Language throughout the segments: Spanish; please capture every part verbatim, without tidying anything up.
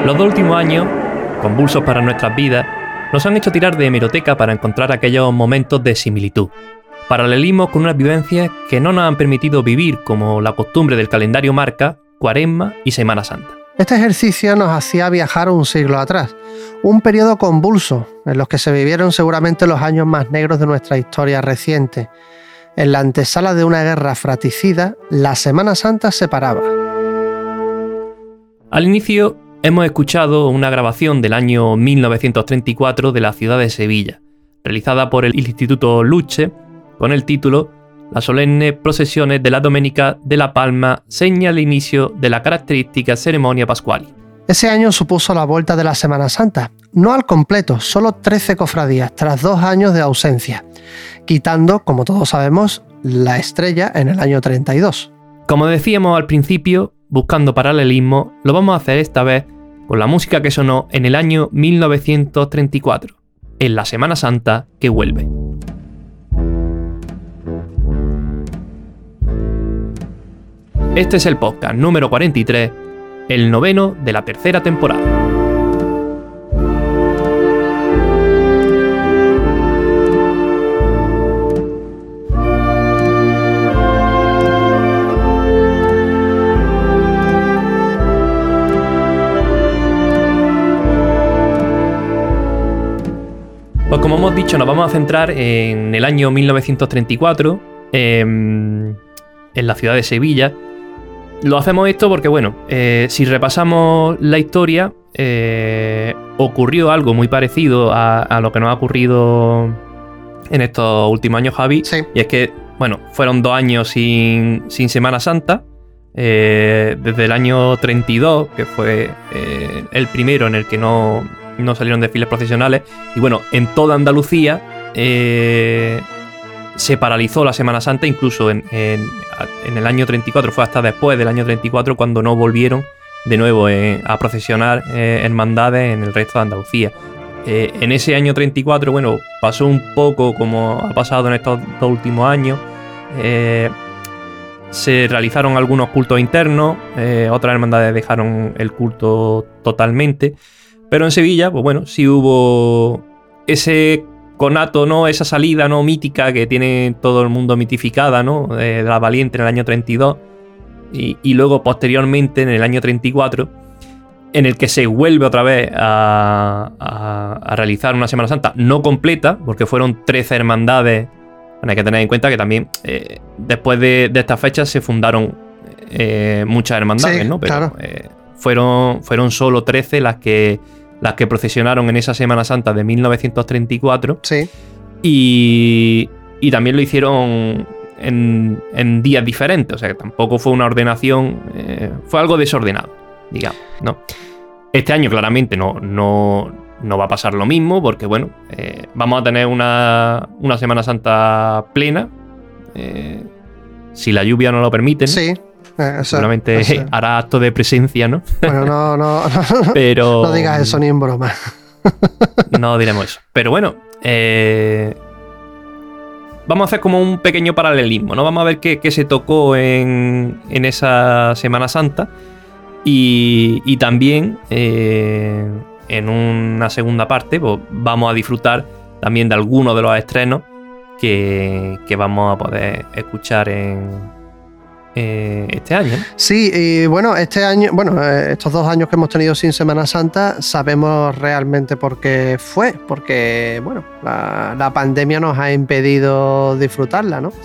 Los dos últimos años, convulsos para nuestras vidas, nos han hecho tirar de hemeroteca para encontrar aquellos momentos de similitud, paralelismos con unas vivencias que no nos han permitido vivir como la costumbre del calendario marca, Cuaresma y Semana Santa. Este ejercicio nos hacía viajar un siglo atrás, un periodo convulso en los que se vivieron seguramente los años más negros de nuestra historia reciente. En la antesala de una guerra fratricida, la Semana Santa se paraba. Al inicio hemos escuchado una grabación del año mil novecientos treinta y cuatro de la ciudad de Sevilla, realizada por el Instituto Luce, con el título Las solemnes procesiones de la Domenica de la Palma seña el inicio de la característica ceremonia pascual. Ese año supuso la vuelta de la Semana Santa, no al completo, solo trece cofradías, tras dos años de ausencia, quitando, como todos sabemos, la estrella en el año treinta y dos. Como decíamos al principio, buscando paralelismo, lo vamos a hacer esta vez con la música que sonó en el año mil novecientos treinta y cuatro, en la Semana Santa que vuelve. Este es el podcast número cuarenta y tres, el noveno de la tercera temporada. Pues como hemos dicho, nos vamos a centrar en el año mil novecientos treinta y cuatro, en, en la ciudad de Sevilla. Lo hacemos esto porque, bueno, eh, si repasamos la historia, eh, ocurrió algo muy parecido a, a lo que nos ha ocurrido en estos últimos años, Javi. Sí. Y es que, bueno, fueron dos años sin, sin Semana Santa, eh, desde el año treinta y dos, que fue eh, el primero en el que no, no salieron desfiles procesionales. Y bueno, en toda Andalucía eh, se paralizó la Semana Santa, incluso en, en, en el año treinta y cuatro, fue hasta después del año treinta y cuatro cuando no volvieron de nuevo eh, a procesionar eh, hermandades en el resto de Andalucía. Eh, en ese año treinta y cuatro, bueno, pasó un poco como ha pasado en estos dos últimos años. Eh, se realizaron algunos cultos internos, eh, otras hermandades dejaron el culto totalmente, pero en Sevilla, pues bueno, sí hubo ese conato, ¿no? Esa salida, ¿no? Mítica que tiene todo el mundo mitificada, ¿no? De la Valiente en el año treinta y dos y, y luego posteriormente en el año treinta y cuatro, en el que se vuelve otra vez a, a, a realizar una Semana Santa no completa, porque fueron trece hermandades. Bueno, hay que tener en cuenta que también eh, después de, de estas fechas se fundaron eh, muchas hermandades, sí, ¿no? Pero claro. eh, fueron, fueron solo trece las que las que procesionaron en esa Semana Santa de mil novecientos treinta y cuatro. Sí. Y, y también lo hicieron en, en días diferentes, o sea que tampoco fue una ordenación, eh, fue algo desordenado, digamos, ¿no? Este año claramente no, no, no va a pasar lo mismo, porque bueno, eh, vamos a tener una, una Semana Santa plena, eh, si la lluvia no lo permite, ¿no? Sí. Eso, seguramente eso. hará acto de presencia, ¿no? Bueno, no, no, no, Pero no digas eso ni en broma. No diremos eso. Pero bueno, eh, vamos a hacer como un pequeño paralelismo, ¿no? Vamos a ver qué, qué se tocó en, en esa Semana Santa. Y, y también eh, en una segunda parte, pues vamos a disfrutar también de algunos de los estrenos que, que vamos a poder escuchar en Eh, este año, ¿no? Sí, y bueno, este año, bueno, eh, estos dos años que hemos tenido sin Semana Santa, sabemos realmente por qué fue, porque, bueno, la, la pandemia nos ha impedido disfrutarla, ¿no?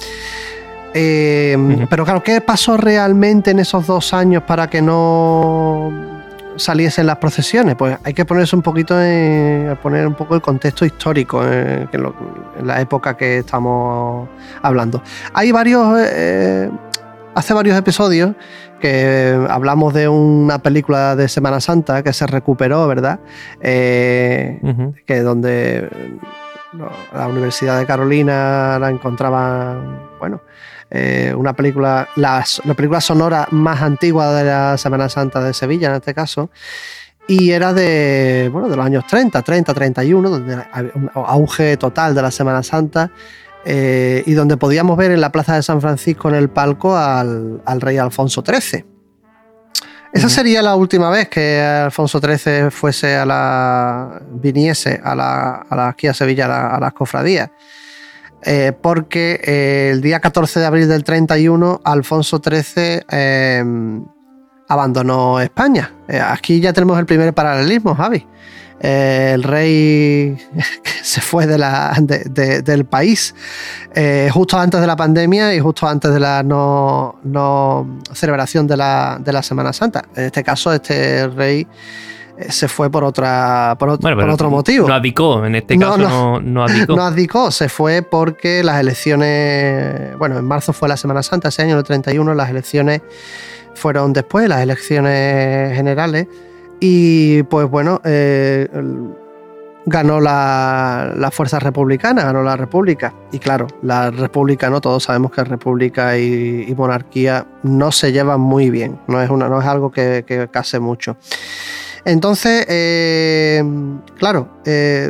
Eh, uh-huh. Pero claro, ¿qué pasó realmente en esos dos años para que no saliesen las procesiones? Pues hay que ponerse un poquito en, poner un poco el contexto histórico en, en, lo, en la época que estamos hablando. Hay varios... Eh, Hace varios episodios que hablamos de una película de Semana Santa que se recuperó, ¿verdad? Eh, uh-huh. Que donde la Universidad de Carolina la encontraba, bueno, eh, una película, la, la película sonora más antigua de la Semana Santa de Sevilla, en este caso, y era de, bueno, de los años treinta, treinta, treinta y uno, donde había un auge total de la Semana Santa. Eh, y donde podíamos ver en la plaza de San Francisco en el palco al, al rey Alfonso trece. Esa sería la última vez que Alfonso trece fuese a la, viniese a la, a la aquí a Sevilla, a, la, a las cofradías. Eh, porque eh, el día catorce de abril del treinta y uno, Alfonso trece eh, abandonó España. Eh, aquí ya tenemos el primer paralelismo, Javi. Eh, el rey se fue de la, de, de, del país eh, justo antes de la pandemia y justo antes de la no, no celebración de la, de la Semana Santa. En este caso, este rey eh, se fue por otra por, bueno, por otro motivo. No abdicó, en este caso no, no, no abdicó. No abdicó, se fue porque las elecciones, bueno, en marzo fue la Semana Santa, ese año, el treinta y uno, las elecciones fueron después, las elecciones generales. Y pues bueno, eh, ganó la, la fuerza republicana, ganó la república. Y claro, la república, no todos sabemos que república y, y monarquía no se llevan muy bien, no es, una, no es algo que, que case mucho. Entonces, eh, claro, eh,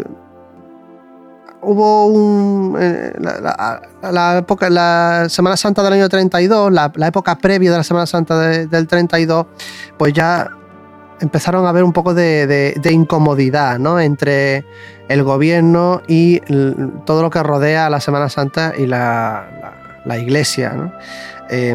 hubo un... Eh, la, la, la, época, la Semana Santa del año treinta y dos, la, la época previa de la Semana Santa de, del treinta y dos, pues ya empezaron a haber un poco de, de, de incomodidad, ¿no?, entre el gobierno y el, todo lo que rodea a la Semana Santa y la, la, la Iglesia, ¿no? Eh,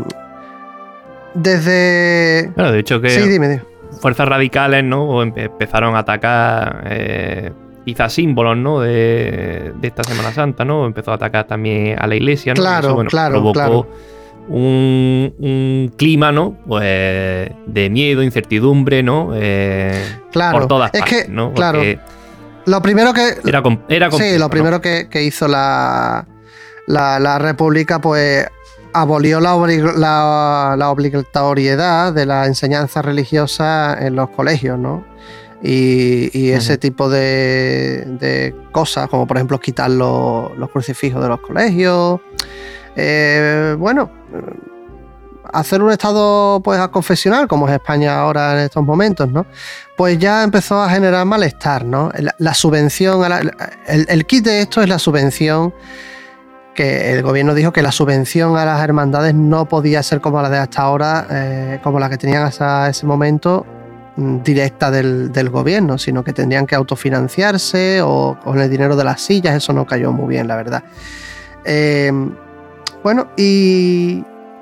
desde... Bueno, de hecho que sí, dime, dime. Fuerzas radicales, ¿no?, empezaron a atacar eh, quizás símbolos, ¿no?, de, de esta Semana Santa, ¿no? Empezó a atacar también a la Iglesia, ¿no? Claro, Eso, bueno, claro, provocó claro. Un, un clima, ¿no?, pues de miedo, incertidumbre, ¿no? Eh, claro, por todas es partes, que, ¿no? Claro, lo primero que era, era sí, lo primero ¿no? que, que hizo la, la, la República, pues abolió la, oblig, la, la obligatoriedad de la enseñanza religiosa en los colegios, ¿no? Y, y ese uh-huh. tipo de, de cosas, como por ejemplo quitar los, los crucifijos de los colegios. Eh, bueno, hacer un estado pues confesional, como es España ahora en estos momentos, ¿no? Pues ya empezó a generar malestar, ¿no? La, la subvención, a la, el, el kit de esto es la subvención, que el gobierno dijo que la subvención a las hermandades no podía ser como la de hasta ahora, eh, como la que tenían hasta ese momento, directa del, del gobierno, sino que tendrían que autofinanciarse o con el dinero de las sillas. Eso no cayó muy bien, la verdad. Eh, Bueno, y,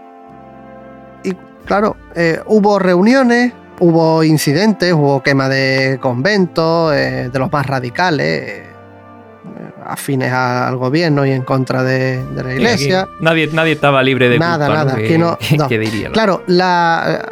y claro, eh, hubo reuniones, hubo incidentes, hubo quema de conventos, eh, de los más radicales, eh, afines al gobierno y en contra de, de la Iglesia. Aquí nadie, nadie estaba libre de nada, culpa, nada, ¿no? que Que, no, no. que diría, ¿no? Claro, la,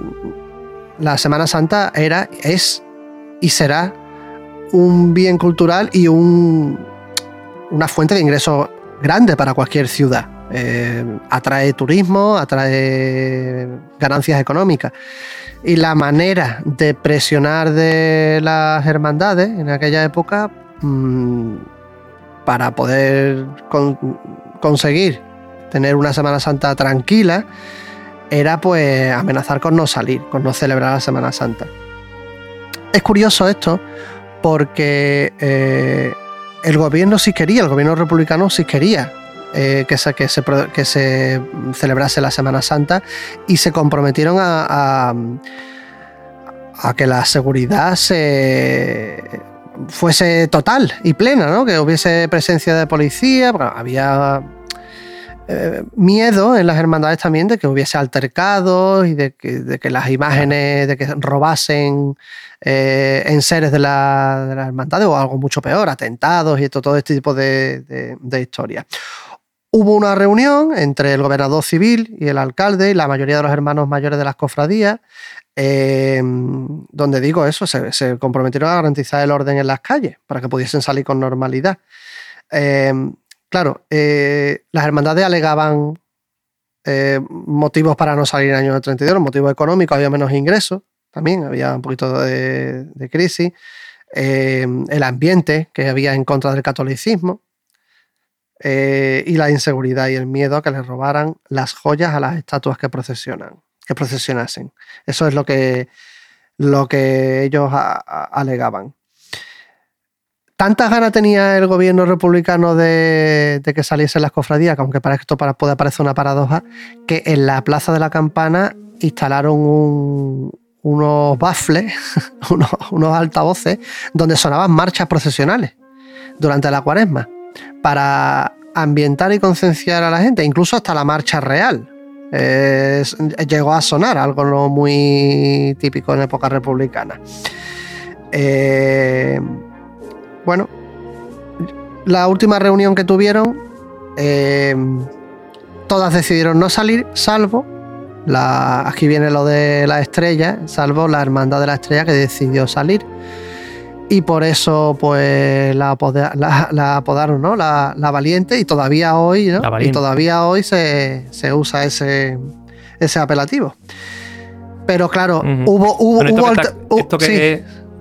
la Semana Santa era, es y será un bien cultural y un, una fuente de ingresos grande para cualquier ciudad. Eh, atrae turismo, atrae ganancias económicas, y la manera de presionar de las hermandades en aquella época mmm, para poder con, conseguir tener una Semana Santa tranquila era pues amenazar con no salir, con no celebrar la Semana Santa. Es curioso esto porque eh, el gobierno sí quería, el gobierno republicano sí quería Eh, que, se, que, se, que se celebrase la Semana Santa, y se comprometieron a, a, a que la seguridad se fuese total y plena, ¿no? Que hubiese presencia de policía, porque había eh, miedo en las hermandades también de que hubiese altercados y de que, de que las imágenes, de que robasen eh, enseres de la, de las hermandades, o algo mucho peor, atentados y todo, todo este tipo de, de, de historias. Hubo una reunión entre el gobernador civil y el alcalde y la mayoría de los hermanos mayores de las cofradías, eh, donde digo eso, se, se comprometieron a garantizar el orden en las calles para que pudiesen salir con normalidad. Eh, claro, eh, las hermandades alegaban eh, motivos para no salir en el año treinta y dos, motivos económicos, había menos ingresos, también había un poquito de, de crisis, eh, el ambiente que había en contra del catolicismo, Eh, y la inseguridad y el miedo a que les robaran las joyas a las estatuas que procesionan, que procesionasen. Eso es lo que, lo que ellos a, a, alegaban. tantas ganas tenía el gobierno republicano de, de que saliesen las cofradías, que aunque para esto para, puede parecer una paradoja, que en la Plaza de la Campana instalaron un, unos baffles, unos, unos altavoces, donde sonaban marchas procesionales durante la Cuaresma, para ambientar y concienciar a la gente, incluso hasta la marcha real. Eh, llegó a sonar, algo no muy típico en época republicana. Eh, bueno, la última reunión que tuvieron, eh, todas decidieron no salir, salvo la, aquí viene lo de la estrella, salvo la Hermandad de la Estrella, que decidió salir. Y por eso pues la, apoda, la, la apodaron, ¿no? La, la Valiente, y todavía hoy, ¿no? Y todavía hoy se, se usa ese, ese apelativo. Pero claro, uh-huh. hubo... hubo, bueno, esto hubo que alter, está, esto que sí. es...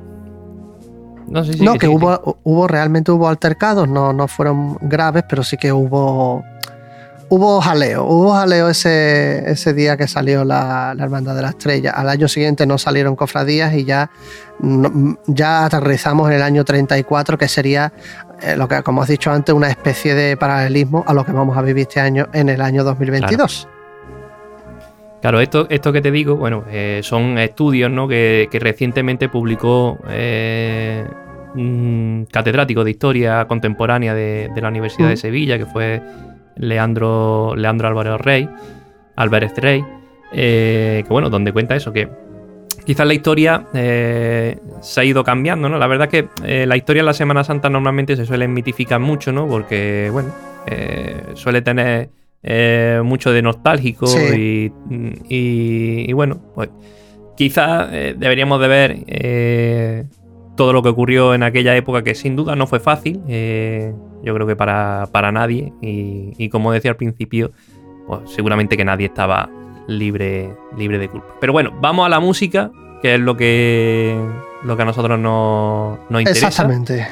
No, sí, sí, no que, que sí, hubo, sí. hubo, realmente hubo altercados, no, no fueron graves, pero sí que hubo... Hubo jaleo, hubo jaleo ese, ese día que salió la, la Hermandad de la Estrella. Al año siguiente no salieron cofradías y ya, no, ya aterrizamos en el año treinta y cuatro, que sería, eh, lo que, como has dicho antes, una especie de paralelismo a lo que vamos a vivir este año en el año dos mil veintidós. Claro, claro esto, esto que te digo, bueno, eh, son estudios, ¿no? que, que recientemente publicó eh, un catedrático de Historia Contemporánea de, de la Universidad mm. de Sevilla, que fue... Leandro, Leandro Álvarez Rey, Álvarez Rey, eh, que bueno, donde cuenta eso, que quizás la historia eh, se ha ido cambiando, ¿no? La verdad es que eh, la historia en la Semana Santa normalmente se suele mitificar mucho, ¿no? Porque, bueno, eh, suele tener eh, mucho de nostálgico sí. y, y, y, bueno, pues quizás eh, deberíamos de ver eh, todo lo que ocurrió en aquella época, que sin duda no fue fácil, eh, yo creo que para, para nadie, y, y como decía al principio, pues seguramente que nadie estaba libre, libre de culpa. Pero bueno, vamos a la música, que es lo que, lo que a nosotros nos, nos interesa. Exactamente.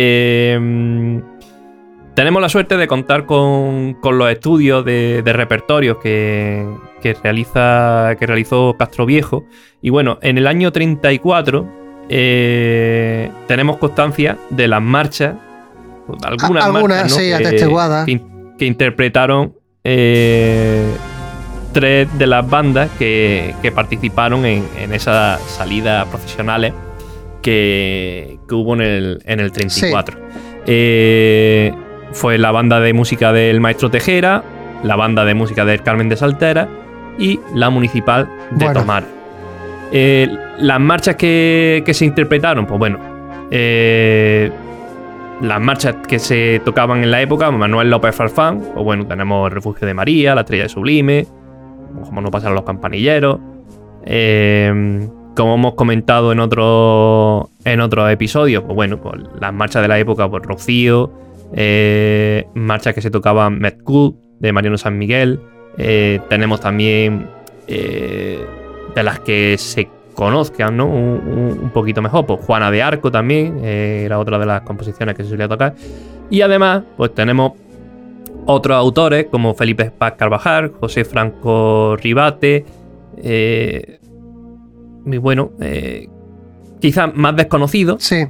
Eh, tenemos la suerte de contar con, con los estudios de, de repertorios que, que, realiza, que realizó Castroviejo, y bueno, en el año treinta y cuatro... Eh, tenemos constancia de las marchas, algunas, algunas marchas, ¿no? sí, que, atestiguadas, que, que interpretaron eh, tres de las bandas que, que participaron en, en esas salidas profesionales que, que hubo en el, en el treinta y cuatro. Sí. Eh, fue la banda de música del Maestro Tejera, la banda de música del Carmen de Saltera y la municipal de bueno. Tomar. Eh, las marchas que, que se interpretaron, pues bueno, eh, las marchas que se tocaban en la época, Manuel López Farfán, pues bueno, tenemos El Refugio de María, La Estrella de Sublime, como no pasaron los campanilleros, eh, como hemos comentado en otros en otros episodios, pues bueno, pues las marchas de la época, pues Rocío, eh, marchas que se tocaban Medcool, de Mariano San Miguel, eh, tenemos también... Eh, de las que se conozcan, ¿no? un, un, un poquito mejor, pues Juana de Arco también eh, era otra de las composiciones que se solía tocar, y además pues tenemos otros autores como Felipe Paz Carvajal, José Franco Ribate, eh, muy bueno, eh, quizás más desconocidos, sí.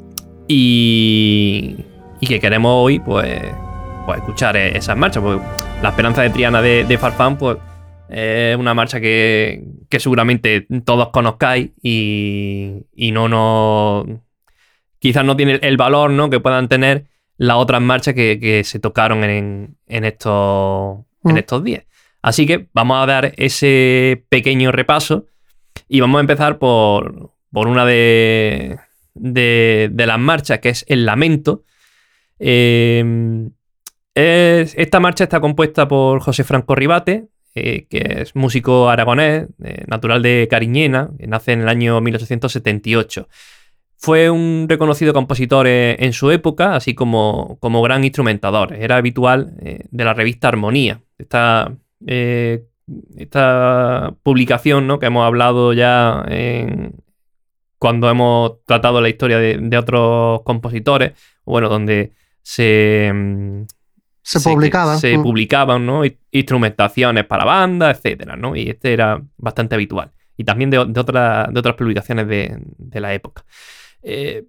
y, y que queremos hoy pues, pues escuchar esas marchas, porque La Esperanza de Triana de, de Farfán, pues es una marcha que, que seguramente todos conozcáis y, y no nos... quizás no tiene el valor, ¿no? que puedan tener las otras marchas que, que se tocaron en, en, estos, mm. en estos días. Así que vamos a dar ese pequeño repaso y vamos a empezar por, por una de, de, de las marchas, que es El Lamento. Eh, es, esta marcha está compuesta por José Franco Ribate, Eh, que es músico aragonés, eh, natural de Cariñena, que nace en el año mil ochocientos setenta y ocho. Fue un reconocido compositor eh, en su época, así como, como gran instrumentador. Era habitual eh, de la revista Armonía. Esta, eh, esta publicación, ¿no? que hemos hablado ya en, cuando hemos tratado la historia de, de otros compositores, bueno, donde se... Se, se publicaban. Se publicaban, ¿no? Instrumentaciones para bandas, etcétera, ¿no? Y este era bastante habitual. Y también de, de, otra, de otras publicaciones de, de la época. Eh,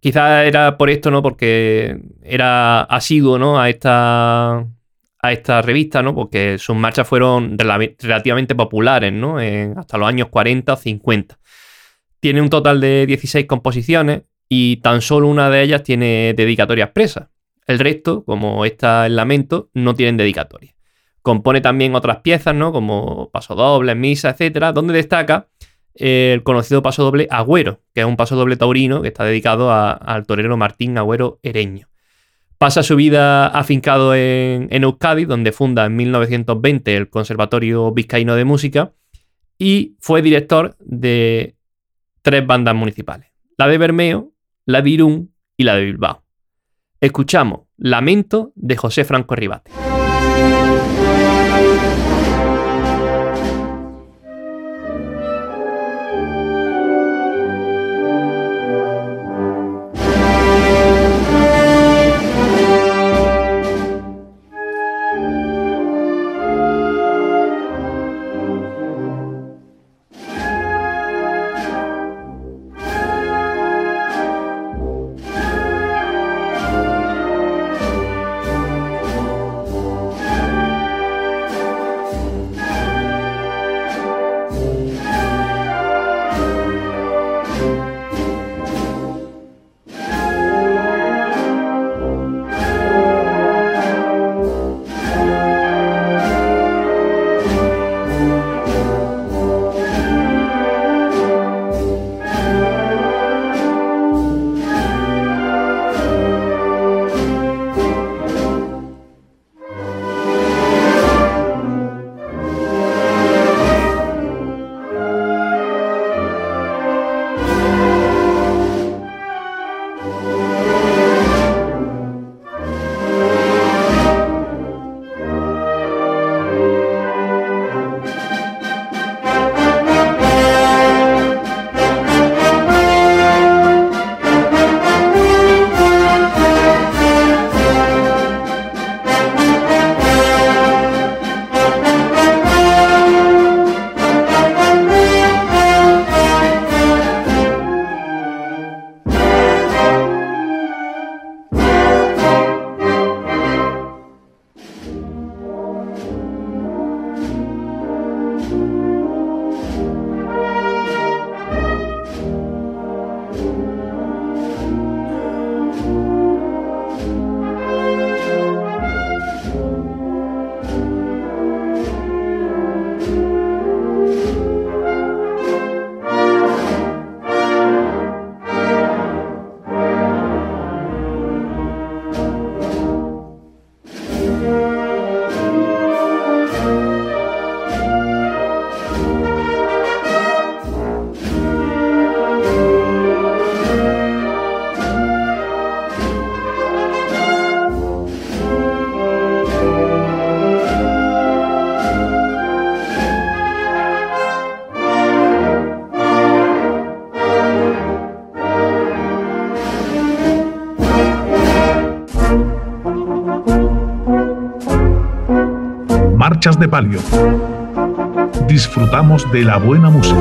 Quizás era por esto, ¿no? Porque era asiduo, ¿no? A esta, a esta revista, ¿no? Porque sus marchas fueron rel- relativamente populares, ¿no? En, hasta los años cuarenta o cincuenta. Tiene un total de dieciséis composiciones y tan solo una de ellas tiene dedicatoria expresa. El resto, como esta El Lamento, no tienen dedicatoria. Compone también otras piezas, ¿no? Como pasodobles, misa, etcétera, donde destaca el conocido pasodoble Agüero, que es un pasodoble taurino que está dedicado a, al torero Martín Agüero Ereño. Pasa su vida afincado en, en Euskadi, donde funda en mil novecientos veinte el Conservatorio Vizcaíno de Música y fue director de tres bandas municipales, la de Bermeo, la de Irún y la de Bilbao. Escuchamos Lamento de José Franco Ribate. Marchas de palio. Disfrutamos de la buena música.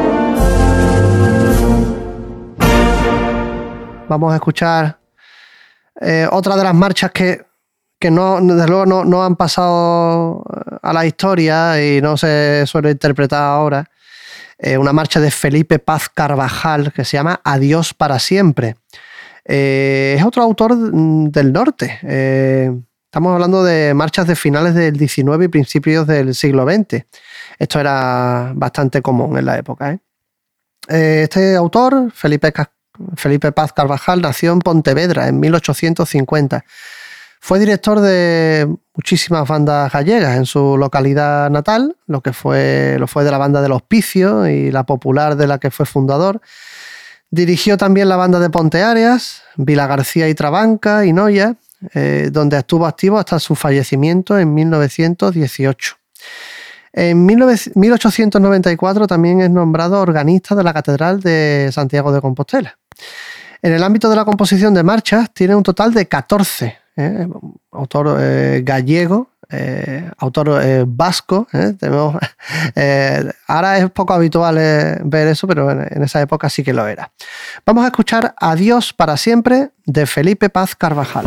Vamos a escuchar eh, otra de las marchas que, que no, desde luego no, no han pasado a la historia y no se suele interpretar ahora. Eh, una marcha de Felipe Paz Carvajal que se llama Adiós para siempre. Eh, es otro autor del norte. Eh, estamos hablando de marchas de finales del diecinueve y principios del siglo veinte. Esto era bastante común en la época, ¿eh? Eh, este autor, Felipe, Felipe Paz Carvajal, nació en Pontevedra en mil ochocientos cincuenta. Fue director de muchísimas bandas gallegas en su localidad natal, lo que fue, lo fue de la banda del Hospicio y la popular de la que fue fundador. Dirigió también la banda de Ponteareas, Vila García y Trabanca y Noya, eh, donde estuvo activo hasta su fallecimiento en mil novecientos dieciocho. En mil ochocientos noventa y cuatro también es nombrado organista de la Catedral de Santiago de Compostela. En el ámbito de la composición de marchas tiene un total de catorce. ¿eh? Autor eh, gallego, eh, autor eh, vasco. ¿eh? Tenemos, eh, ahora es poco habitual eh, ver eso, pero en, en esa época sí que lo era. Vamos a escuchar Adiós para siempre de Felipe Paz Carvajal.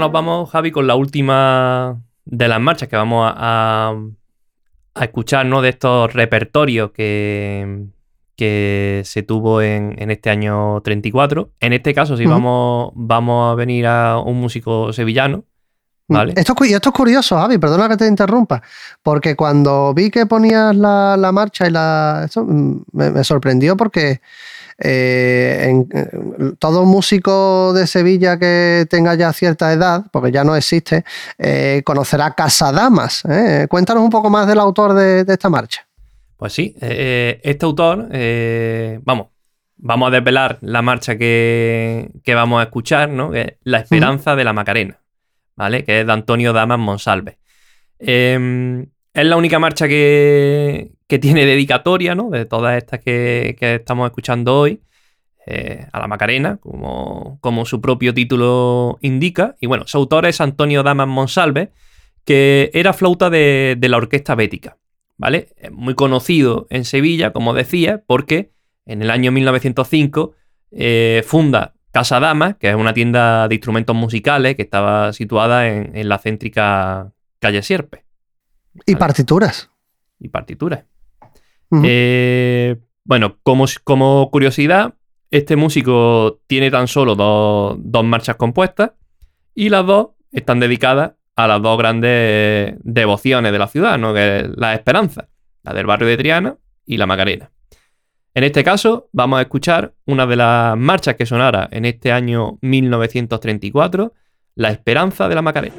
nos vamos, Javi, con la última de las marchas que vamos a, a, a escuchar, ¿no? De estos repertorios que, que se tuvo en, en este año treinta y cuatro. En este caso, sí, uh-huh. vamos, vamos a venir a un músico sevillano. ¿Vale? Esto, esto es curioso, Javi, perdona que te interrumpa, porque cuando vi que ponías la, la marcha y la... Esto, me, me sorprendió porque eh, en, en, todo músico de Sevilla que tenga ya cierta edad, porque ya no existe, eh, conocerá Casadamas. ¿eh? Cuéntanos un poco más del autor de, de esta marcha. Pues sí, eh, este autor, eh, vamos, vamos a desvelar la marcha que, que vamos a escuchar, ¿no? Que es La Esperanza uh-huh. de la Macarena. ¿Vale? Que es de Antonio Damas Monsalve. Eh, es la única marcha que, que tiene dedicatoria, ¿no? De todas estas que, que estamos escuchando hoy, eh, a la Macarena, como, como su propio título indica. Y bueno, su autor es Antonio Damas Monsalve, que era flauta de, de la Orquesta Bética, ¿vale? Es muy conocido en Sevilla, como decía, porque en el año mil novecientos cinco eh, funda Casadamas, que es una tienda de instrumentos musicales que estaba situada en, en la céntrica calle Sierpe. ¿Vale? Y partituras. Y partituras. Uh-huh. Eh, bueno, como, como curiosidad, este músico tiene tan solo dos, dos marchas compuestas y las dos están dedicadas a las dos grandes devociones de la ciudad, ¿no? Que es la Esperanza, la del barrio de Triana y la Macarena. En este caso, vamos a escuchar una de las marchas que sonara en este año mil novecientos treinta y cuatro, La Esperanza de la Macarena.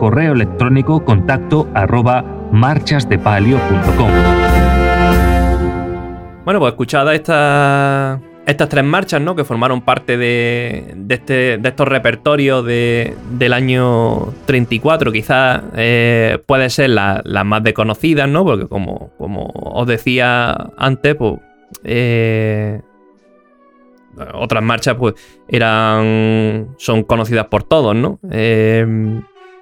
correo electrónico contacto arroba marchasdepalio punto com. Bueno, pues escuchadas estas estas tres marchas, ¿no? Que formaron parte de, de, este, de estos repertorios de, del año treinta y cuatro, quizás eh, pueden ser las la más desconocidas, ¿no? Porque como, como os decía antes, pues eh, otras marchas pues eran son conocidas por todos, ¿no? Eh,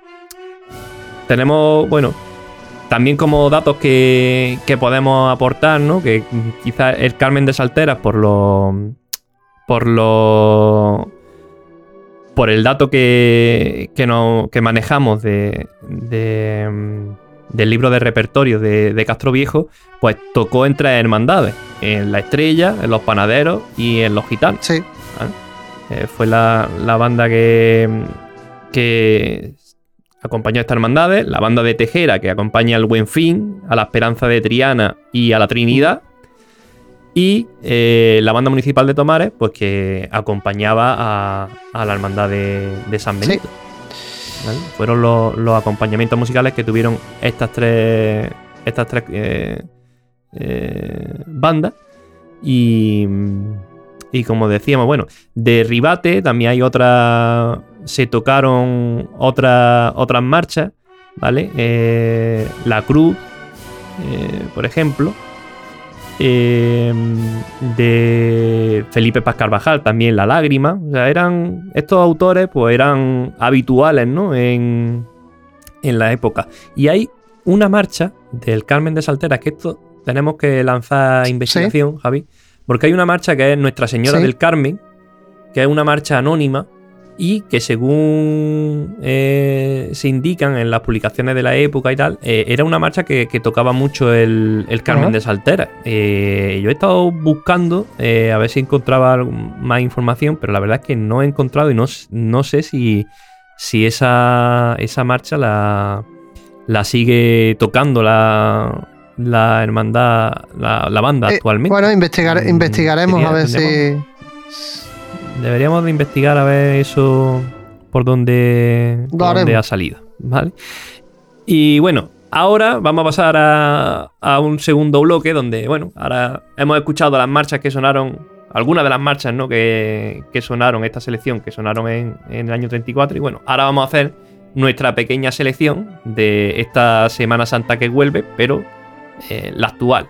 tenemos, bueno, también como datos que, que podemos aportar, ¿no? Que quizás el Carmen de Salteras, por lo. Por lo. Por el dato que, que, no, que manejamos de, de, del libro de repertorio de, de Castro Viejo, pues tocó en tres hermandades: en La Estrella, en Los Panaderos y en Los Gitanos. Sí. ¿Vale? Eh, fue la, la banda que. que acompañó a estas hermandades, la banda de Tejera, que acompaña al Buen Fin, a la Esperanza de Triana y a la Trinidad, y eh, la banda municipal de Tomares, pues que acompañaba a, a la hermandad de, de San Benito. Sí. ¿Vale? Fueron los, los acompañamientos musicales que tuvieron estas tres, estas tres eh, eh, bandas. Y, y como decíamos, bueno, de Ribate también hay otra... Se tocaron otra, otras marchas, ¿vale? Eh, la Cruz, eh, por ejemplo. Eh, de Felipe Paz Carvajal, también La Lágrima. O sea, eran. Estos autores, pues eran habituales, ¿no? En, en la época. Y hay una marcha del Carmen de Salteras, que esto tenemos que lanzar investigación, ¿sí? Javi. Porque hay una marcha que es Nuestra Señora ¿Sí? del Carmen, que es una marcha anónima. Y que según eh, se indican en las publicaciones de la época y tal, eh, era una marcha que, que tocaba mucho el, el Carmen uh-huh. de Salteras. Eh, yo he estado buscando eh, a ver si encontraba más información, pero la verdad es que no he encontrado y no, no sé si, si esa, esa marcha la, la sigue tocando la, la hermandad, la, la banda eh, actualmente. Bueno, investigar, investigaremos Sería, a ver si... Deberíamos de investigar a ver eso por dónde, por dónde ha salido, ¿vale? Y bueno, ahora vamos a pasar a, a un segundo bloque donde, bueno, ahora hemos escuchado las marchas que sonaron, algunas de las marchas, ¿no? Que, que sonaron, esta selección, que sonaron en, en el año treinta y cuatro. Y bueno, ahora vamos a hacer nuestra pequeña selección de esta Semana Santa que vuelve, pero eh, la actual.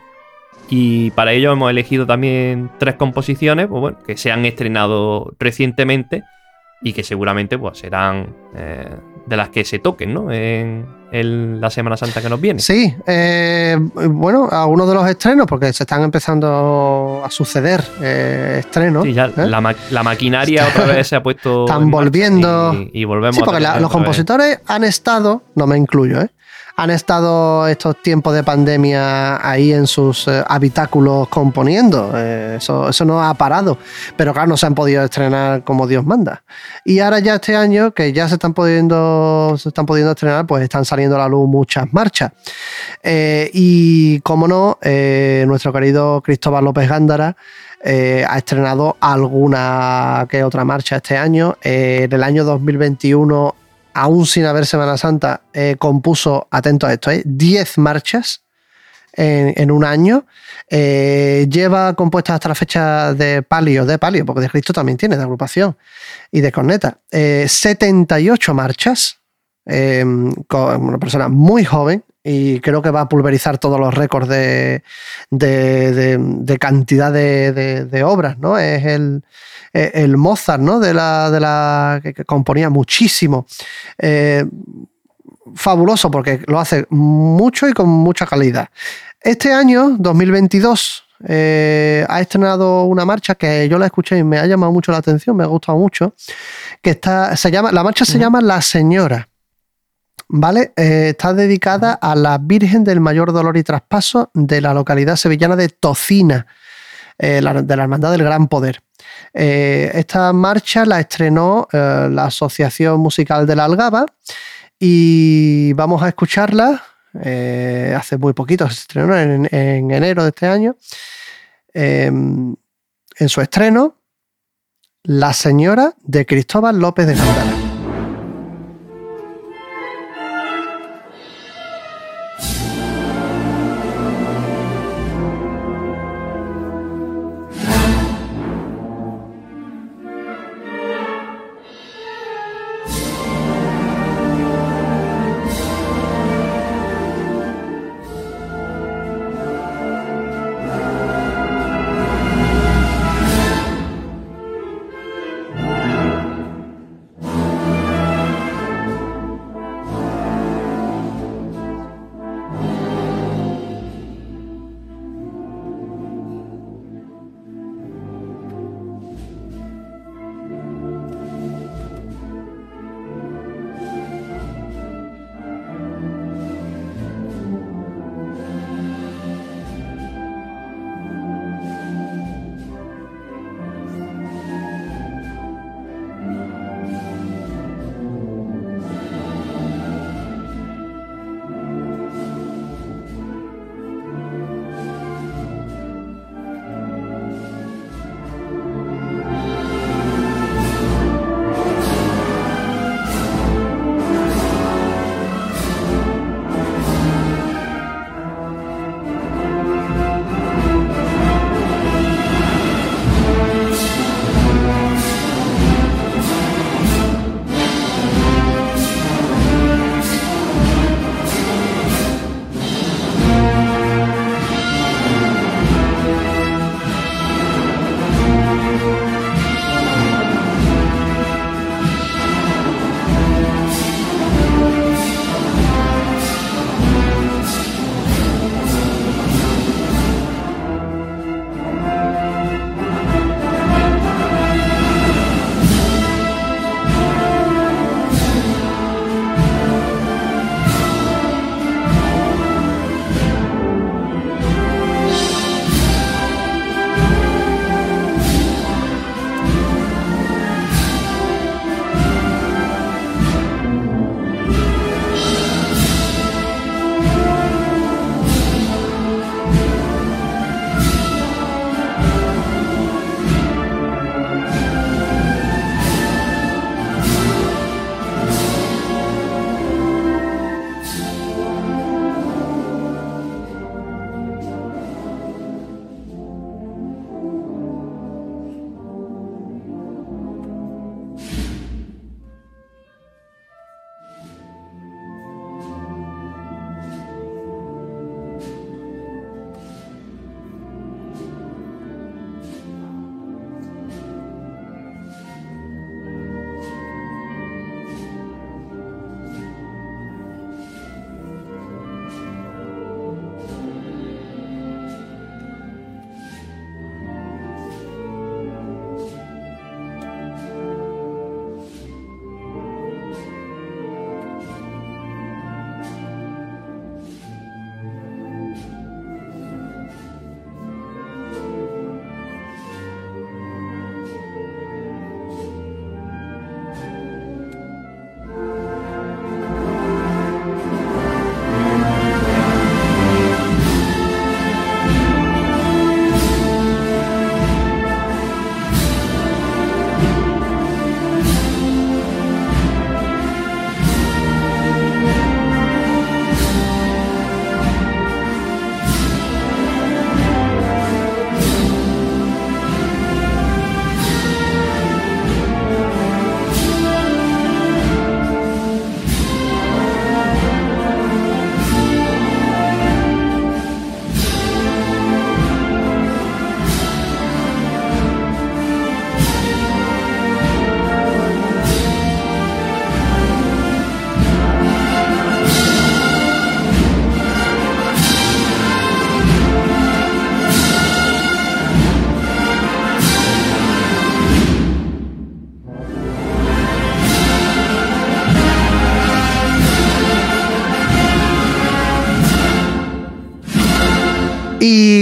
Y para ello hemos elegido también tres composiciones pues bueno, que se han estrenado recientemente y que seguramente pues, serán eh, de las que se toquen, ¿no? En, en la Semana Santa que nos viene. Sí, eh, bueno, algunos de los estrenos, porque se están empezando a suceder eh, estrenos. Sí, ya ¿eh? la, ma- la maquinaria otra vez se ha puesto. Están volviendo. Y, y volvemos sí, porque a la, los compositores vez. han estado, no me incluyo, ¿eh? Han estado estos tiempos de pandemia ahí en sus eh, habitáculos componiendo. Eh, eso, eso no ha parado. Pero claro, no se han podido estrenar como Dios manda. Y ahora ya este año, que ya se están pudiendo, se están pudiendo estrenar, pues están saliendo a la luz muchas marchas. Eh, y como no, eh, nuestro querido Cristóbal López Gándara eh, ha estrenado alguna que otra marcha este año. Eh, en el año dos mil veintiuno, aún sin haber Semana Santa, eh, compuso, atento a esto, eh, diez marchas en, en un año. Eh, lleva compuestas hasta la fecha de palio, de palio, porque de Cristo también tiene, de agrupación y de corneta. Eh, setenta y ocho marchas, eh, con una persona muy joven, y creo que va a pulverizar todos los récords de, de, de, de cantidad de, de, de obras, ¿no? Es el, el Mozart, ¿no? De la, de la que, que componía muchísimo. Eh, fabuloso, porque lo hace mucho y con mucha calidad. Este año, dos mil veintidós, eh, ha estrenado una marcha que yo la escuché y me ha llamado mucho la atención, me ha gustado mucho, que está, se llama, la marcha se uh-huh. llama La Señora. ¿Vale? Eh, está dedicada a la Virgen del Mayor Dolor y Traspaso de la localidad sevillana de Tocina, eh, la, de la Hermandad del Gran Poder. Eh, esta marcha la estrenó eh, la Asociación Musical de la Algaba y vamos a escucharla. Eh, hace muy poquito, se estrenó en, en enero de este año. Eh, en su estreno, La Señora de Cristóbal López de Gándara.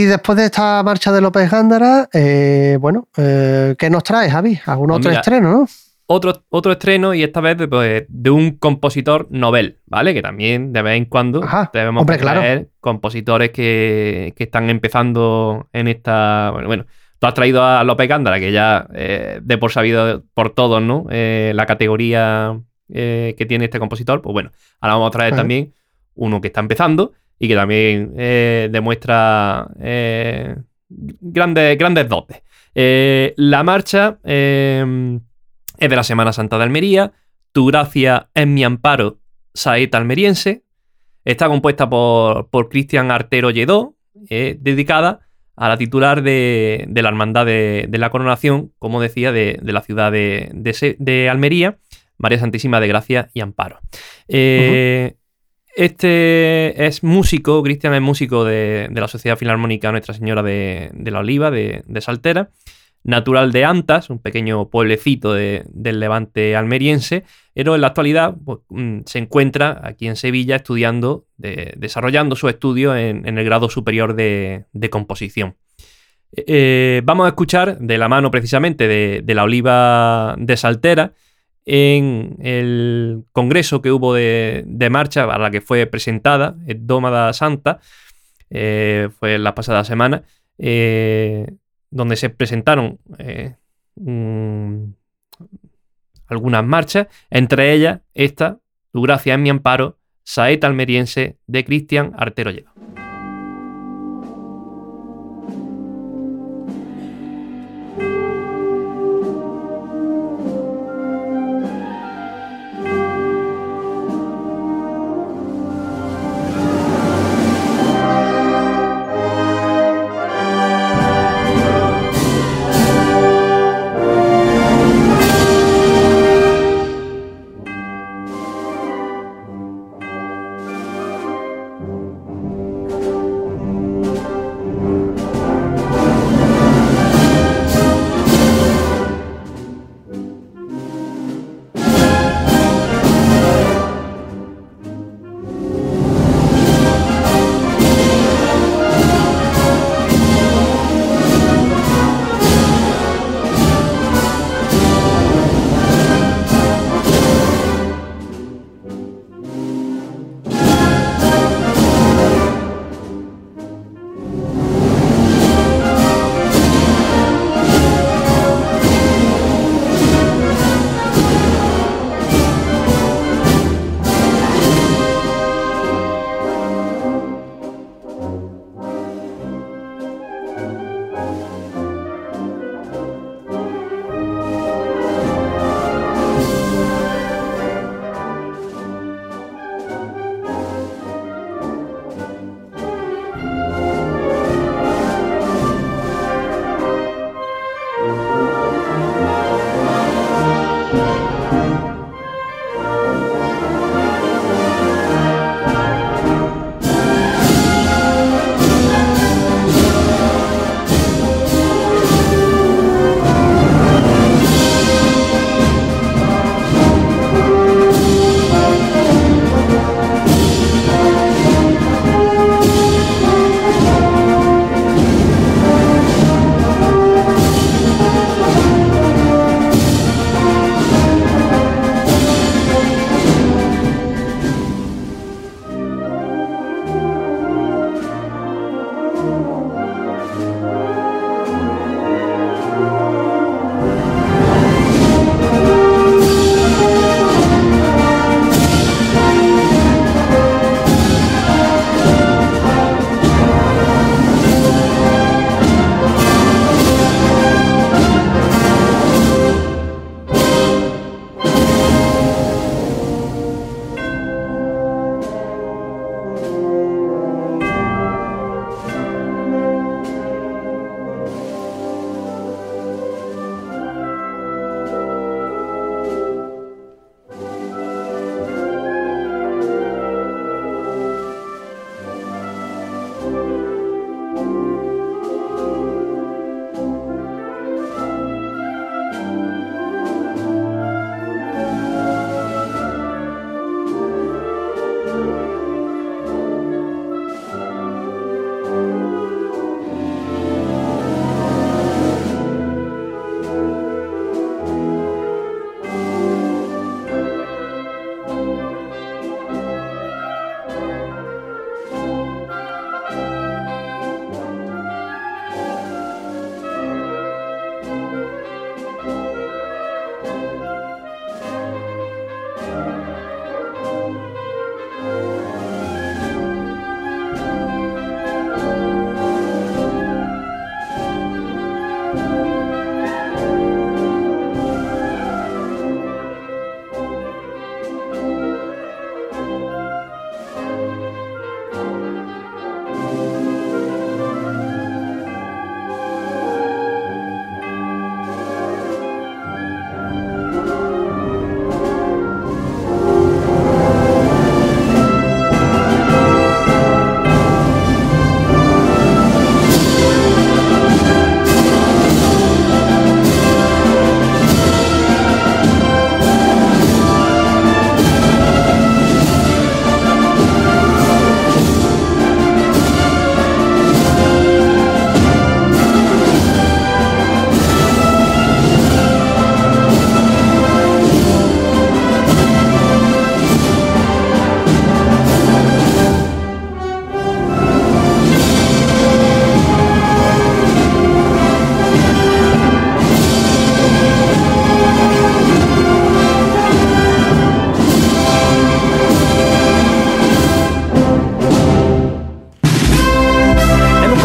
después de esta marcha de López Gándara, eh, bueno, eh, ¿qué nos trae, Javi? ¿Algún Pues otro mira, estreno, no? Otro, otro estreno, y esta vez de, pues, de un compositor novel, ¿vale? Que también de vez en cuando Ajá, debemos hombre, traer claro. compositores que, que están empezando en esta... Bueno, bueno, tú has traído a López Gándara, que ya eh, de por sabido por todos, ¿no? Eh, la categoría eh, que tiene este compositor. Pues bueno, ahora vamos a traer Ajá. también uno que está empezando y que también eh, demuestra eh, grandes, grandes dotes. Eh, la marcha... Eh, Es de la Semana Santa de Almería. Tu gracia es mi amparo, saeta almeriense. Está compuesta por, por Cristian Artero Lledó, eh, dedicada a la titular de, de la Hermandad de, de la Coronación, como decía, de, de la ciudad de, de, de Almería, María Santísima de Gracia y Amparo. Eh, uh-huh. Este es músico, Cristian es músico de, de la Sociedad Filarmónica Nuestra Señora de, de la Oliva, de, de Saltera. Natural de Antas, un pequeño pueblecito de, del levante almeriense, pero en la actualidad pues, se encuentra aquí en Sevilla estudiando, de, desarrollando sus estudios en, en el grado superior de, de composición. Eh, vamos a escuchar de la mano precisamente de, de la Oliva de Saltera en el congreso que hubo de, de marcha a la que fue presentada, el Dómada Santa, eh, fue la pasada semana, eh, donde se presentaron eh, um, algunas marchas, entre ellas esta, Tu gracia es mi amparo, saeta almeriense, de Cristian Artero Lledó.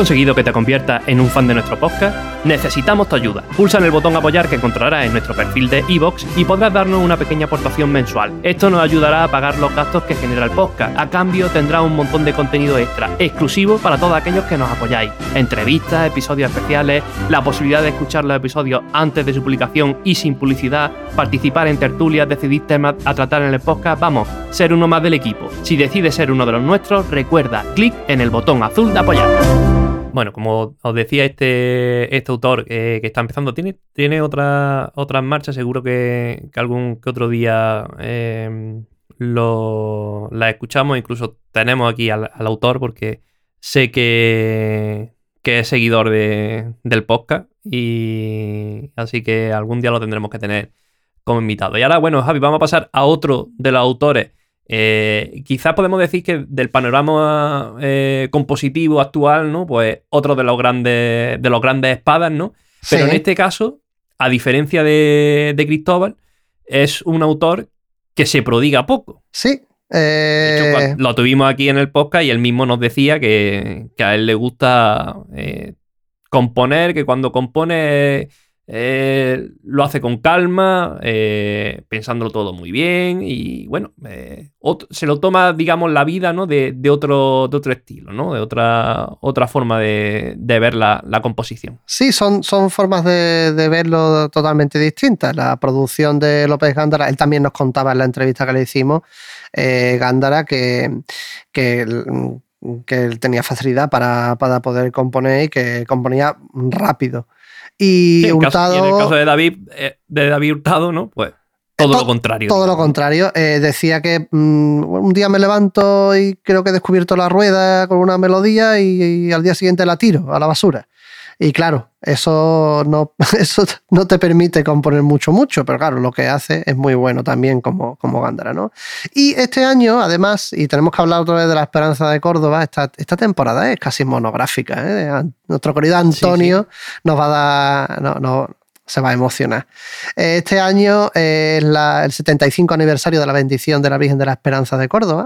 conseguido que te conviertas en un fan de nuestro podcast? Necesitamos tu ayuda. Pulsa en el botón apoyar que encontrarás en nuestro perfil de iVoox y podrás darnos una pequeña aportación mensual. Esto nos ayudará a pagar los gastos que genera el podcast. A cambio tendrás un montón de contenido extra, exclusivo para todos aquellos que nos apoyáis. Entrevistas, episodios especiales, la posibilidad de escuchar los episodios antes de su publicación y sin publicidad, participar en tertulias, decidir temas a tratar en el podcast, vamos, ser uno más del equipo. Si decides ser uno de los nuestros, recuerda, clic en el botón azul de apoyar. Bueno, como os decía, este, este autor eh, que está empezando tiene, tiene otra, otras marchas, seguro que, que algún que otro día eh, lo, la escuchamos, incluso tenemos aquí al, al autor porque sé que, que es seguidor de, del podcast y así que algún día lo tendremos que tener como invitado. Y ahora, bueno, Javi, vamos a pasar a otro de los autores. Eh, quizás podemos decir que del panorama eh, compositivo actual, ¿no? Pues otro de los grandes de los grandes espadas, ¿no? Pero sí. En este caso, a diferencia de, de Cristóbal, es un autor que se prodiga poco. Sí. Eh... De hecho, lo tuvimos aquí en el podcast y él mismo nos decía que, que a él le gusta eh, componer, que cuando compone Eh, lo hace con calma, eh, pensándolo todo muy bien y bueno, eh, otro, se lo toma, digamos, la vida, ¿no? de, de, otro, de otro estilo, ¿no? De otra, otra forma de, de ver la, la composición. Sí, son, son formas de, de verlo totalmente distintas. La producción de López Gándara, él también nos contaba en la entrevista que le hicimos, eh, Gándara, que, que, que él tenía facilidad para, para poder componer y que componía rápido. Y, sí, en Hurtado, caso, y en el caso de David, eh, de David Hurtado, ¿no? Pues todo to, lo contrario. Todo digamos. lo contrario. Eh, decía que mmm, un día me levanto y creo que he descubierto la rueda con una melodía y, y al día siguiente la tiro a la basura. Y claro, eso no, eso no te permite componer mucho, mucho, pero claro, lo que hace es muy bueno también como, como Gándara, ¿no? Y este año, además, y tenemos que hablar otra vez de La Esperanza de Córdoba, esta, esta temporada es casi monográfica, ¿eh? Nuestro querido Antonio sí, sí. nos va a dar... No, no, se va a emocionar. Este año es la, el setenta y cinco aniversario de la bendición de la Virgen de la Esperanza de Córdoba,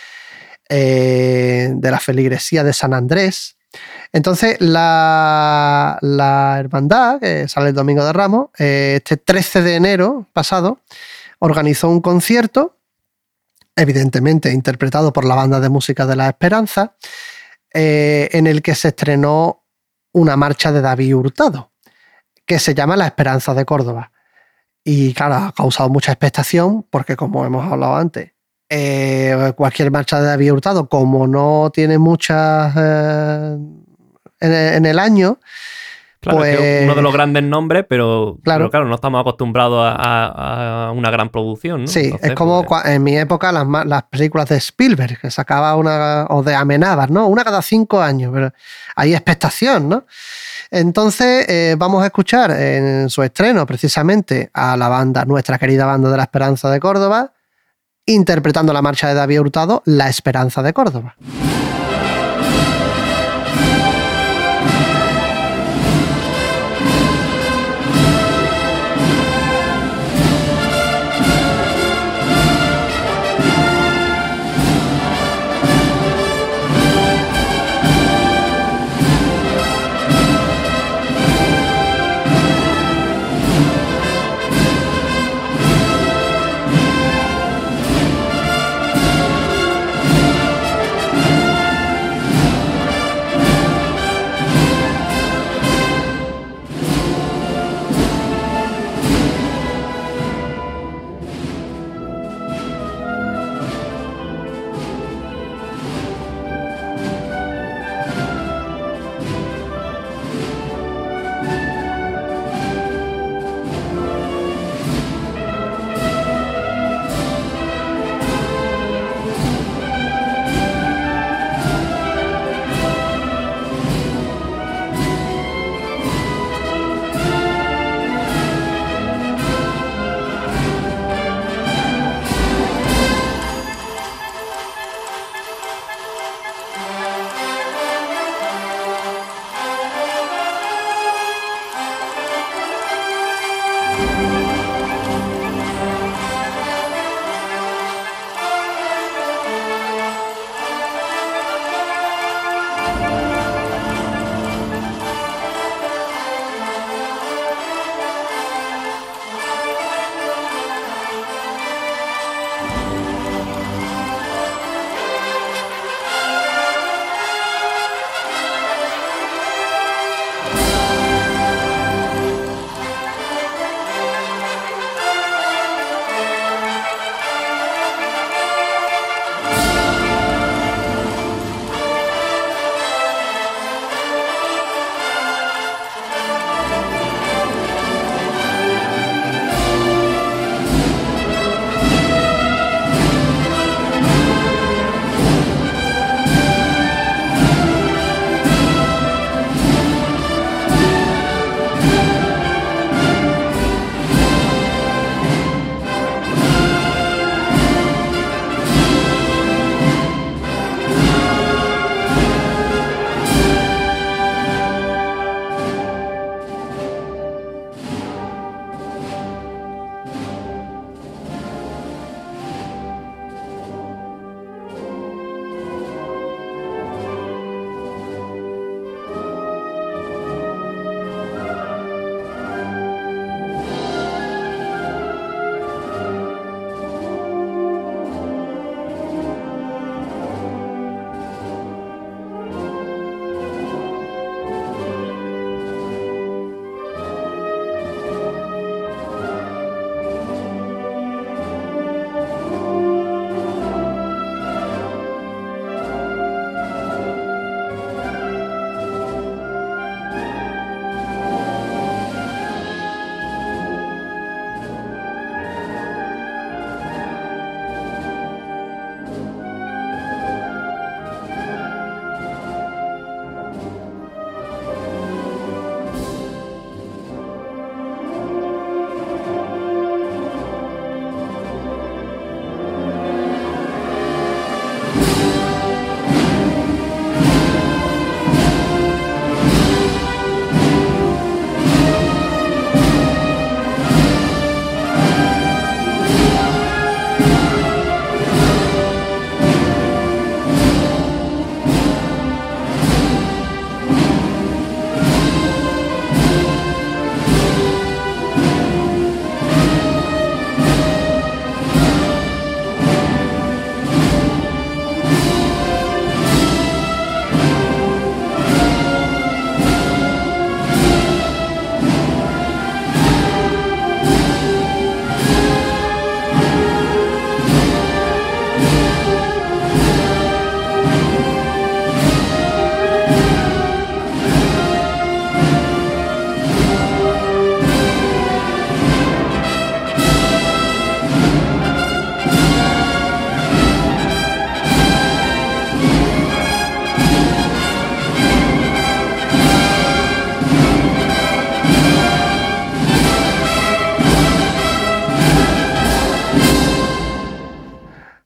eh, de la feligresía de San Andrés. Entonces, la, la hermandad, que sale el Domingo de Ramos, eh, este trece de enero pasado, organizó un concierto, evidentemente interpretado por la Banda de Música de la Esperanza, eh, en el que se estrenó una marcha de David Hurtado, que se llama La Esperanza de Córdoba. Y claro, ha causado mucha expectación, porque como hemos hablado antes, eh, cualquier marcha de David Hurtado, como no tiene muchas... Eh, En el, en el año, claro, pues... Es uno de los grandes nombres, pero claro, pero claro no estamos acostumbrados a, a, a una gran producción, ¿no? Sí, Entonces, es como pues... en mi época las, las películas de Spielberg, que sacaba una, o de Amenábar, ¿no? Una cada cinco años, pero hay expectación, ¿no? Entonces eh, vamos a escuchar en su estreno precisamente a la banda, nuestra querida Banda de la Esperanza de Córdoba, interpretando la marcha de David Hurtado, La Esperanza de Córdoba.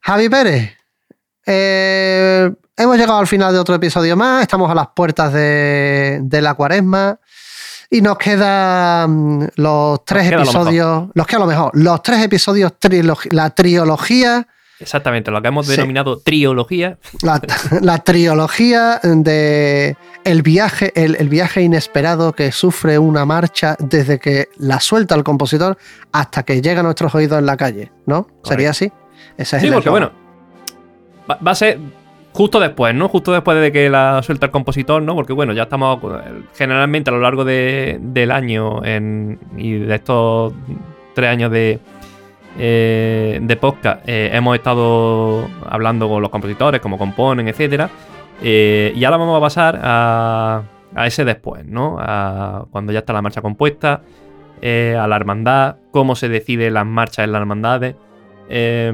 Javi Pérez, eh, hemos llegado al final de otro episodio más, estamos a las puertas de, de la cuaresma y nos quedan los tres nos queda episodios, los que a lo mejor, los tres episodios, trilog- la trilogía. Exactamente, lo que hemos Sí. denominado triología. La, la trilogía de el viaje, el, el viaje inesperado que sufre una marcha desde que la suelta el compositor hasta que llega a nuestros oídos en la calle, ¿no? Correcto. ¿Sería así? Ese es Sí, el porque eslogan. bueno, va, va a ser justo después, ¿no? Justo después de que la suelta el compositor, ¿no? Porque bueno, ya estamos generalmente a lo largo de, del año en, y de estos tres años de, eh, de podcast, eh, hemos estado hablando con los compositores, cómo componen, etcétera. Eh, y ahora vamos a pasar a, a ese después, ¿no? A cuando ya está la marcha compuesta, eh, a la hermandad, cómo se deciden las marchas en las hermandades. Eh,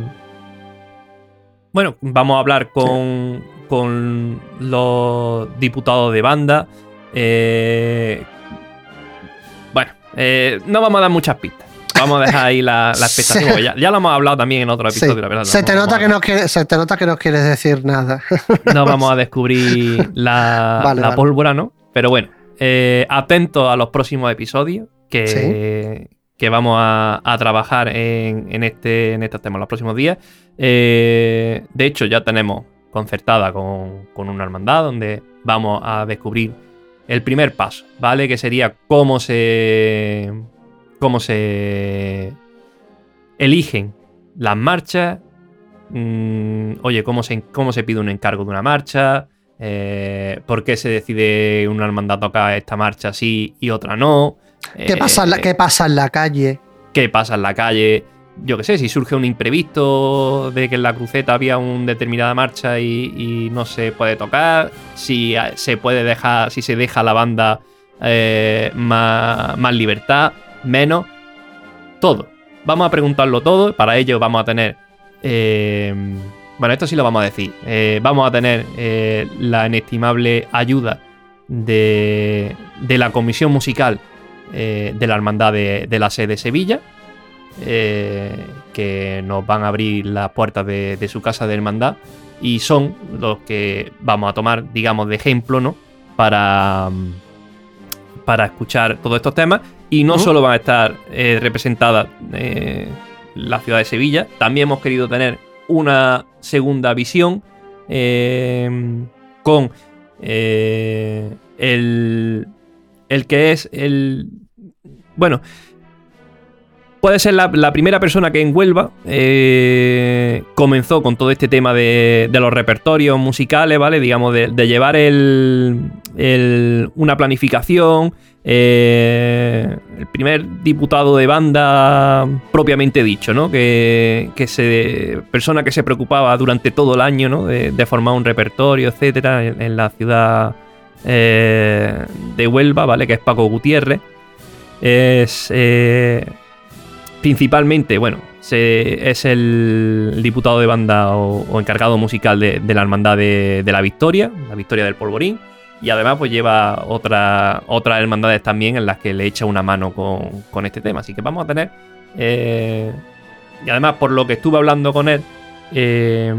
bueno, vamos a hablar con, sí. con los diputados de banda. Eh, bueno, eh, no vamos a dar muchas pistas. Vamos a dejar ahí la, la expectativa. Sí. Ya, ya lo hemos hablado también en otro episodio, sí. la verdad. Se, no, te no, nota no, que no quiere, se te nota que no quieres decir nada. No vamos a descubrir la, vale, la vale. pólvora, ¿no? Pero bueno, eh, atentos a los próximos episodios que, sí. que vamos a, a trabajar en, en, este, en estos temas los próximos días. Eh, de hecho, ya tenemos concertada con, con una hermandad donde vamos a descubrir el primer paso, ¿vale? Que sería cómo se... cómo se eligen las marchas, mmm, oye, cómo se, cómo se pide un encargo de una marcha, eh, por qué se decide una hermandad tocar esta marcha sí y otra no. ¿Qué, eh, pasa en la, ¿Qué pasa en la calle? ¿Qué pasa en la calle? Yo qué sé, si surge un imprevisto de que en la cruceta había una determinada marcha y, y no se puede tocar, si se puede dejar, si se deja a la banda eh, más, más libertad, menos, todo. Vamos a preguntarlo todo. Para ello vamos a tener eh, bueno, esto sí lo vamos a decir, eh, vamos a tener eh, la inestimable ayuda de, de la comisión musical eh, de la hermandad de, de la sede de Sevilla, eh, que nos van a abrir las puertas de, de su casa de hermandad y son los que vamos a tomar, digamos, de ejemplo, ¿no? Para para escuchar todos estos temas. Y no uh-huh. solo van a estar eh, representadas eh, la ciudad de Sevilla, también hemos querido tener una segunda visión eh, con eh, el, el que es el... Bueno, puede ser la, la primera persona que en Huelva eh, comenzó con todo este tema de, de los repertorios musicales, ¿vale? Digamos, de, de llevar el, el, una planificación, eh, el primer diputado de banda propiamente dicho, ¿no? Que, que se, persona que se preocupaba durante todo el año, ¿no? De, de formar un repertorio, etcétera, en, en la ciudad eh, de Huelva, ¿vale? Que es Paco Gutiérrez. Es... Eh, Principalmente, bueno, se, es el diputado de banda o, o encargado musical de, de la Hermandad de, de la Victoria, la Victoria del Polvorín, y además pues lleva otra, otras hermandades también en las que le echa una mano con, con este tema. Así que vamos a tener, eh, y además por lo que estuve hablando con él, eh,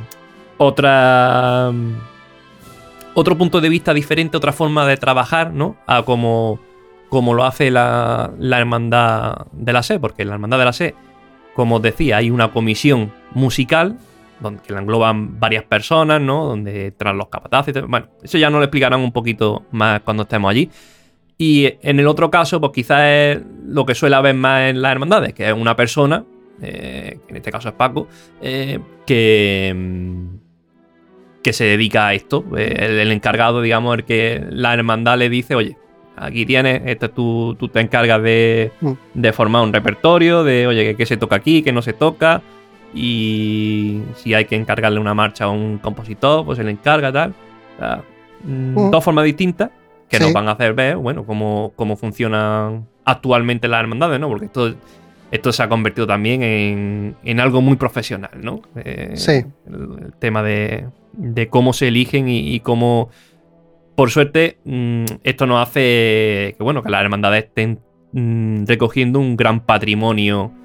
otra, otro punto de vista diferente, otra forma de trabajar, ¿no? A como... como lo hace la, la hermandad de la S E, porque en la hermandad de la S E, como os decía, hay una comisión musical donde que la engloban varias personas, ¿no? Donde entran los capataces. Bueno, eso ya nos lo explicarán un poquito más cuando estemos allí. Y en el otro caso, pues quizás es lo que suele haber más en las hermandades, que es una persona, eh, que en este caso es Paco, eh, que, que se dedica a esto. El, el encargado, digamos, el que la hermandad le dice, oye, aquí tienes, este, tú, tú te encargas de, de formar un repertorio, de, oye, qué se toca aquí, qué no se toca, y si hay que encargarle una marcha a un compositor, pues se le encarga, tal. O sea, uh. Dos formas distintas que sí. nos van a hacer ver, bueno, cómo, cómo funcionan actualmente las hermandades, ¿no? Porque esto, esto se ha convertido también en, en algo muy profesional, ¿no? Eh, sí. El, el tema de, de cómo se eligen y, y cómo... Por suerte, esto nos hace que, bueno, que las hermandades estén recogiendo un gran patrimonio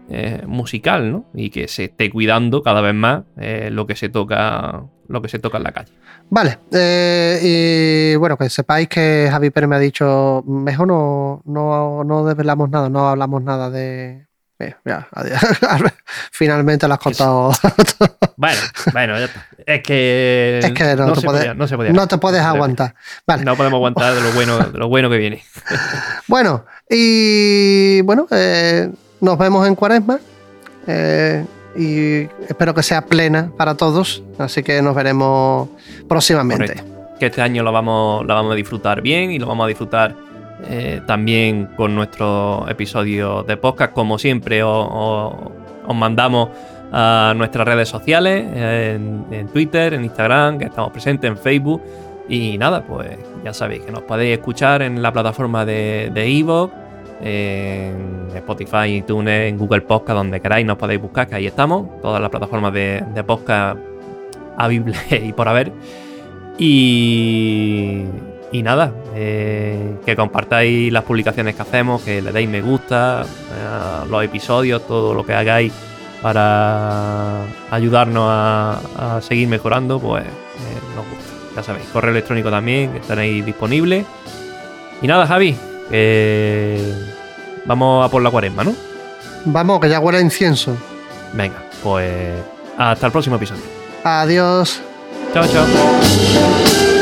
eh, musical, ¿no? Y que se esté cuidando cada vez más eh, lo que se toca lo que se toca en la calle. Vale, eh, y bueno, que sepáis que Javi Pérez me ha dicho, mejor no, no, no desvelamos nada, no hablamos nada de... Eh, ya, adiós. Finalmente lo has contado. Bueno, bueno, ya está. Es que, es que no, no, te se puedes, podía, no se podía. No te puedes aguantar. Vale. No podemos aguantar de lo bueno, de lo bueno que viene. Bueno, y bueno, eh, nos vemos en Cuaresma. Eh, y espero que sea plena para todos. Así que nos veremos próximamente. Correcto. Que este año lo vamos, lo vamos a disfrutar bien y lo vamos a disfrutar eh, también con nuestros episodios de podcast. Como siempre, os, os, os mandamos a nuestras redes sociales, en, en Twitter, en Instagram, que estamos presentes, en Facebook. Y nada, pues ya sabéis que nos podéis escuchar en la plataforma de iVoox, en Spotify, iTunes, en Google Podcast, donde queráis nos podéis buscar, que ahí estamos. Todas las plataformas de, de podcast habibles y por haber. Y, y nada, eh, que compartáis las publicaciones que hacemos, que le deis me gusta a los episodios, todo lo que hagáis para ayudarnos a, a seguir mejorando, pues eh, nos gusta. Ya sabéis, correo electrónico también, que estaréis disponibles. Y nada, Javi, que vamos a por la Cuaresma, ¿no? Vamos, que ya huele a incienso. Venga, pues hasta el próximo episodio. Adiós. Chao, chao.